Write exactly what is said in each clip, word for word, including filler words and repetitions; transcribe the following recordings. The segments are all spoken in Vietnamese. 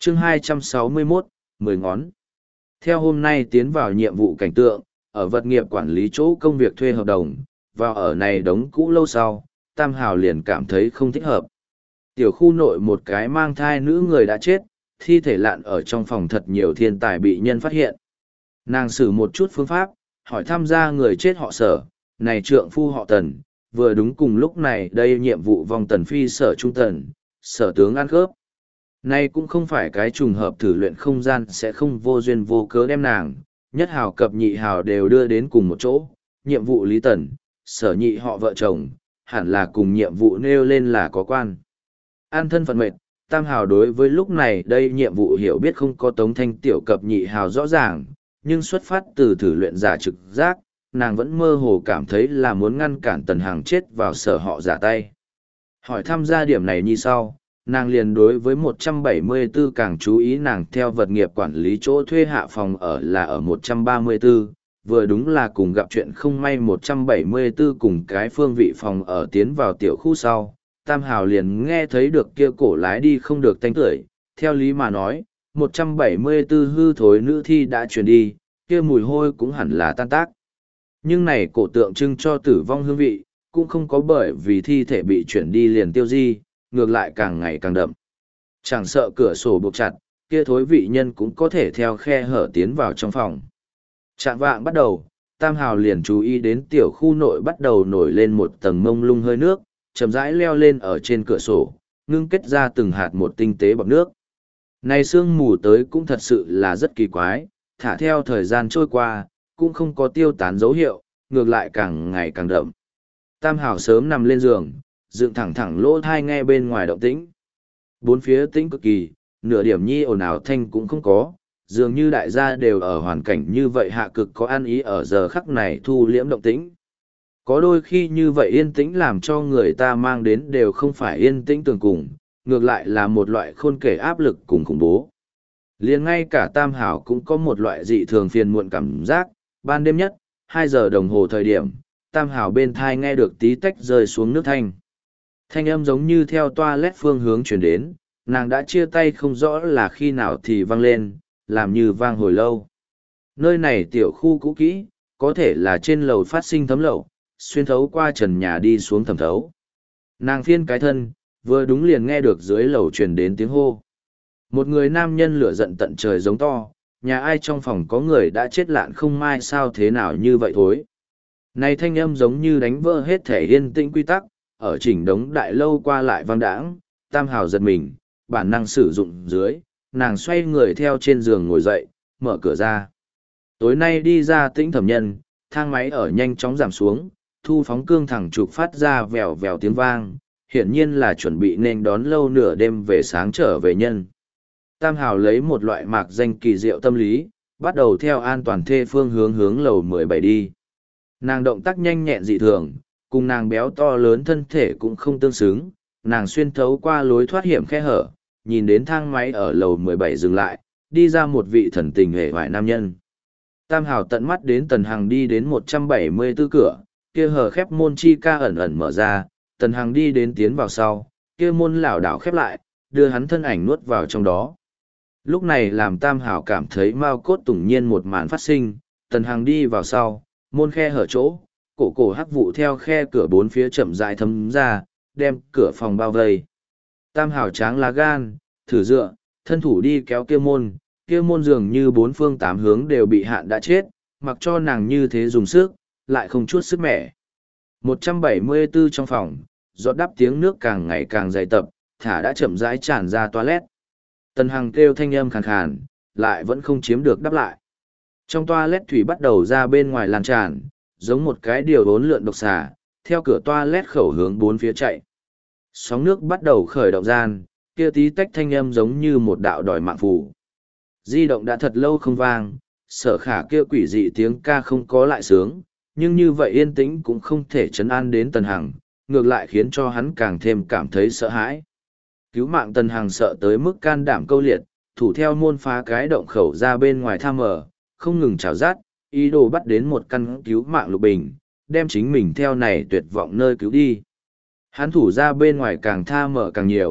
chương hai trăm sáu mươi mốt, mười ngón. Theo hôm nay tiến vào nhiệm vụ cảnh tượng, ở vật nghiệp quản lý chỗ công việc thuê hợp đồng, vào ở này đống cũ lâu sau, Tam Hào liền cảm thấy không thích hợp. Tiểu khu nội một cái mang thai nữ người đã chết, thi thể lạn ở trong phòng thật nhiều thiên tài bị nhân phát hiện. Nàng sử một chút phương pháp, hỏi tham gia người chết họ Sở, này trượng phu họ Tần, vừa đúng cùng lúc này đây nhiệm vụ vòng Tần Phi Sở Trung Tần, Sở tướng ăn khớp. Nay cũng không phải cái trùng hợp thử luyện không gian sẽ không vô duyên vô cớ đem nàng, nhất hào cập nhị hào đều đưa đến cùng một chỗ, nhiệm vụ Lý Tần, Sở nhị họ vợ chồng, hẳn là cùng nhiệm vụ nêu lên là có quan. An thân phận mệt, Tam hào đối với lúc này đây nhiệm vụ hiểu biết không có Tống Thanh tiểu cập nhị hào rõ ràng, nhưng xuất phát từ thử luyện giả trực giác, nàng vẫn mơ hồ cảm thấy là muốn ngăn cản Tần Hằng chết vào Sở họ giả tay. Hỏi tham gia điểm này như sau, nàng liền đối với một trăm bảy mươi tư càng chú ý, nàng theo vật nghiệp quản lý chỗ thuê hạ phòng ở là ở một trăm ba mươi tư, vừa đúng là cùng gặp chuyện không may một trăm bảy mươi tư cùng cái phương vị phòng ở tiến vào tiểu khu sau. Tam hào liền nghe thấy được kia cổ lái đi không được tanh tưởi, theo lý mà nói, một trăm bảy mươi tư hư thối nữ thi đã chuyển đi, kia mùi hôi cũng hẳn là tan tác. Nhưng này cổ tượng trưng cho tử vong hương vị, cũng không có bởi vì thi thể bị chuyển đi liền tiêu di, ngược lại càng ngày càng đậm. Chẳng sợ cửa sổ buộc chặt, kia thối vị nhân cũng có thể theo khe hở tiến vào trong phòng. Trạng vạng bắt đầu, Tam hào liền chú ý đến tiểu khu nội bắt đầu nổi lên một tầng mông lung hơi nước, chậm rãi leo lên ở trên cửa sổ, ngưng kết ra từng hạt một tinh tế bọt nước. Này sương mù tới cũng thật sự là rất kỳ quái, thả theo thời gian trôi qua, cũng không có tiêu tán dấu hiệu, ngược lại càng ngày càng đậm. Tam hảo sớm nằm lên giường, dựng thẳng thẳng lỗ thai nghe bên ngoài động tĩnh. Bốn phía tĩnh cực kỳ, nửa điểm nhi ồn ào thanh cũng không có, dường như đại gia đều ở hoàn cảnh như vậy hạ cực có ăn ý ở giờ khắc này thu liễm động tĩnh. Có đôi khi như vậy yên tĩnh làm cho người ta mang đến đều không phải yên tĩnh tường cùng, ngược lại là một loại khôn kể áp lực cùng khủng bố. Liền ngay cả Tam hảo cũng có một loại dị thường phiền muộn cảm giác, ban đêm nhất, hai giờ đồng hồ thời điểm, Tam hảo bên thai nghe được tí tách rơi xuống nước thanh. Thanh âm giống như theo toilet phương hướng chuyển đến, nàng đã chia tay không rõ là khi nào thì vang lên, làm như vang hồi lâu. Nơi này tiểu khu cũ kỹ, có thể là trên lầu phát sinh thấm lậu, xuyên thấu qua trần nhà đi xuống thẩm thấu. Nàng phiên cái thân, vừa đúng liền nghe được dưới lầu truyền đến tiếng hô. Một người nam nhân lửa giận tận trời giống to, nhà ai trong phòng có người đã chết lạn không mai sao thế nào như vậy thối. Này thanh âm giống như đánh vỡ hết thể yên tĩnh quy tắc, ở chỉnh đống đại lâu qua lại vang đãng. Tam hào giật mình, bản năng sử dụng dưới, nàng xoay người theo trên giường ngồi dậy, mở cửa ra. Tối nay đi ra tĩnh thẩm nhân, thang máy ở nhanh chóng giảm xuống, thu phóng cương thẳng trục phát ra vèo vèo tiếng vang, hiển nhiên là chuẩn bị nên đón lâu nửa đêm về sáng trở về nhân. Tam hào lấy một loại mạc danh kỳ diệu tâm lý, bắt đầu theo an toàn thê phương hướng hướng lầu mười bảy đi. Nàng động tác nhanh nhẹn dị thường, cùng nàng béo to lớn thân thể cũng không tương xứng, nàng xuyên thấu qua lối thoát hiểm khe hở, nhìn đến thang máy ở lầu mười bảy dừng lại, đi ra một vị thần tình hề hoài nam nhân. Tam hào tận mắt đến Tần Hằng đi đến một trăm bảy mươi tư cửa, kia hờ khép môn chi ca ẩn ẩn mở ra, Tần Hằng đi đến tiến vào sau, kia môn lảo đảo khép lại, đưa hắn thân ảnh nuốt vào trong đó. Lúc này làm Tam hào cảm thấy mao cốt tủng nhiên một màn phát sinh, Tần Hằng đi vào sau, môn khe hở chỗ, cổ cổ hắc vụ theo khe cửa bốn phía chậm rãi thấm ra, đem cửa phòng bao vây. Tam hào tráng lá gan, thử dựa, thân thủ đi kéo kia môn, kia môn dường như bốn phương tám hướng đều bị hạn đã chết, mặc cho nàng như thế dùng sức, lại không chút sức mẻ. một trăm bảy mươi tư trong phòng, giọt đắp tiếng nước càng ngày càng dày tập, thả đã chậm rãi tràn ra toilet. Tần Hằng kêu thanh âm khàn khàn, lại vẫn không chiếm được đáp lại. Trong toilet thủy bắt đầu ra bên ngoài lan tràn, giống một cái điều bốn lượn độc xà, theo cửa toilet khẩu hướng bốn phía chạy. Sóng nước bắt đầu khởi động gian, kia tí tách thanh âm giống như một đạo đòi mạng phù. Di động đã thật lâu không vang, Sở Khả kia quỷ dị tiếng ca không có lại sướng, nhưng như vậy yên tĩnh cũng không thể trấn an đến Tần Hằng, ngược lại khiến cho hắn càng thêm cảm thấy sợ hãi. Cứu mạng Tần Hằng sợ tới mức can đảm câu liệt, thủ theo môn phá cái động khẩu ra bên ngoài tham mở, không ngừng chảo rát, ý đồ bắt đến một căn cứu mạng lục bình, đem chính mình theo này tuyệt vọng nơi cứu đi. Hắn thủ ra bên ngoài càng tha mở càng nhiều,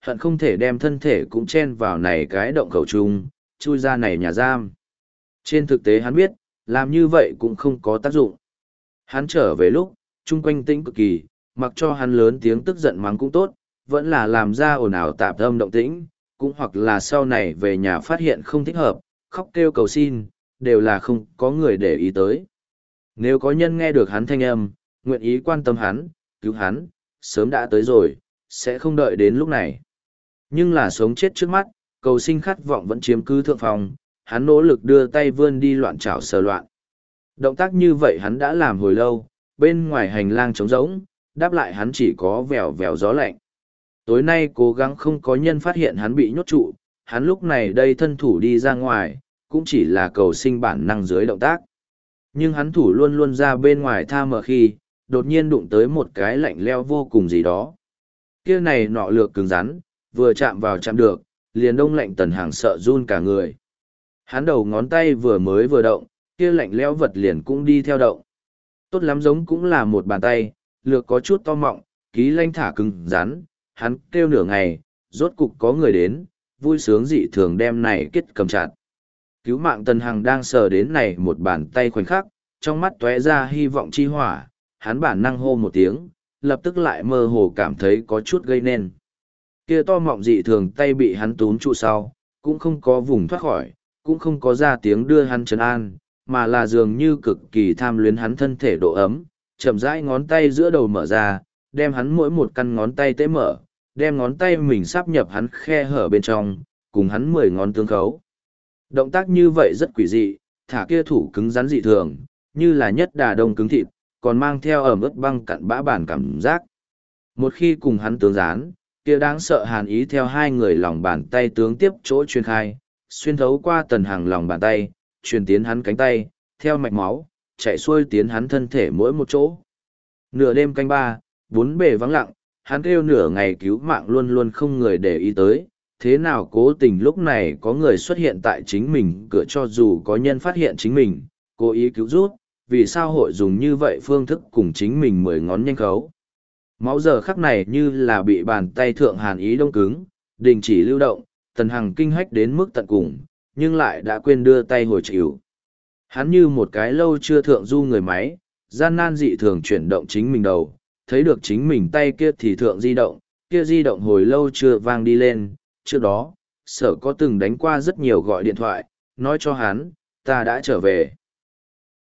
hận không thể đem thân thể cũng chen vào này cái động khẩu chung, chui ra này nhà giam. Trên thực tế hắn biết, làm như vậy cũng không có tác dụng. Hắn trở về lúc, chung quanh tĩnh cực kỳ, mặc cho hắn lớn tiếng tức giận mắng cũng tốt, vẫn là làm ra ồn ào tạp âm động tĩnh, cũng hoặc là sau này về nhà phát hiện không thích hợp, khóc kêu cầu xin, đều là không có người để ý tới. Nếu có nhân nghe được hắn thanh âm, nguyện ý quan tâm hắn, cứu hắn, sớm đã tới rồi, sẽ không đợi đến lúc này. Nhưng là sống chết trước mắt, cầu sinh khát vọng vẫn chiếm cứ thượng phòng, hắn nỗ lực đưa tay vươn đi loạn trảo sờ loạn. Động tác như vậy hắn đã làm hồi lâu, bên ngoài hành lang trống rỗng, đáp lại hắn chỉ có vèo vèo gió lạnh. Tối nay cố gắng không có nhân phát hiện hắn bị nhốt trụ, hắn lúc này đây thân thủ đi ra ngoài, cũng chỉ là cầu sinh bản năng dưới động tác. Nhưng hắn thủ luôn luôn ra bên ngoài tha mờ khi, đột nhiên đụng tới một cái lạnh leo vô cùng gì đó. Kia này nọ lược cứng rắn, vừa chạm vào chạm được, liền đông lạnh Tần Hàng sợ run cả người. Hắn đầu ngón tay vừa mới vừa động, kia lạnh lẽo vật liền cũng đi theo động. Tốt lắm giống cũng là một bàn tay, lược có chút to mọng, ký lanh thả cứng rắn, hắn kêu nửa ngày, rốt cục có người đến, vui sướng dị thường đem này kết cầm chặt. Cứu mạng Tần Hằng đang sờ đến này một bàn tay khoảnh khắc, trong mắt tóe ra hy vọng chi hỏa, hắn bản năng hô một tiếng, lập tức lại mơ hồ cảm thấy có chút gây nên. Kia to mọng dị thường tay bị hắn túm trụ sau, cũng không có vùng thoát khỏi, cũng không có ra tiếng đưa hắn trấn an, mà là dường như cực kỳ tham luyến hắn thân thể độ ấm, chậm rãi ngón tay giữa đầu mở ra, đem hắn mỗi một căn ngón tay tế mở, đem ngón tay mình sắp nhập hắn khe hở bên trong, cùng hắn mười ngón tương khấu. Động tác như vậy rất quỷ dị, thả kia thủ cứng rắn dị thường, như là nhất đà đông cứng thịt, còn mang theo ẩm ướt băng cặn bã bản cảm giác. Một khi cùng hắn tướng dán, kia đáng sợ hàn ý theo hai người lòng bàn tay tướng tiếp chỗ truyền khai, xuyên thấu qua Tần Hằng lòng bàn tay, truyền tiến hắn cánh tay, theo mạch máu, chạy xuôi tiến hắn thân thể mỗi một chỗ. Nửa đêm canh ba, bốn bề vắng lặng, hắn kêu nửa ngày cứu mạng luôn luôn không người để ý tới, thế nào cố tình lúc này có người xuất hiện tại chính mình cửa, cho dù có nhân phát hiện chính mình, cố ý cứu rút, vì sao hội dùng như vậy phương thức cùng chính mình mười ngón nhanh khấu. Máu giờ khắc này như là bị bàn tay thượng hàn ý đông cứng, đình chỉ lưu động, Tần Hằng kinh hách đến mức tận cùng, nhưng lại đã quên đưa tay hồi chịu. Hắn như một cái lâu chưa thượng du người máy, gian nan dị thường chuyển động chính mình đầu, thấy được chính mình tay kia thì thượng di động, kia di động hồi lâu chưa vang đi lên, trước đó, sở có từng đánh qua rất nhiều gọi điện thoại, nói cho hắn, ta đã trở về.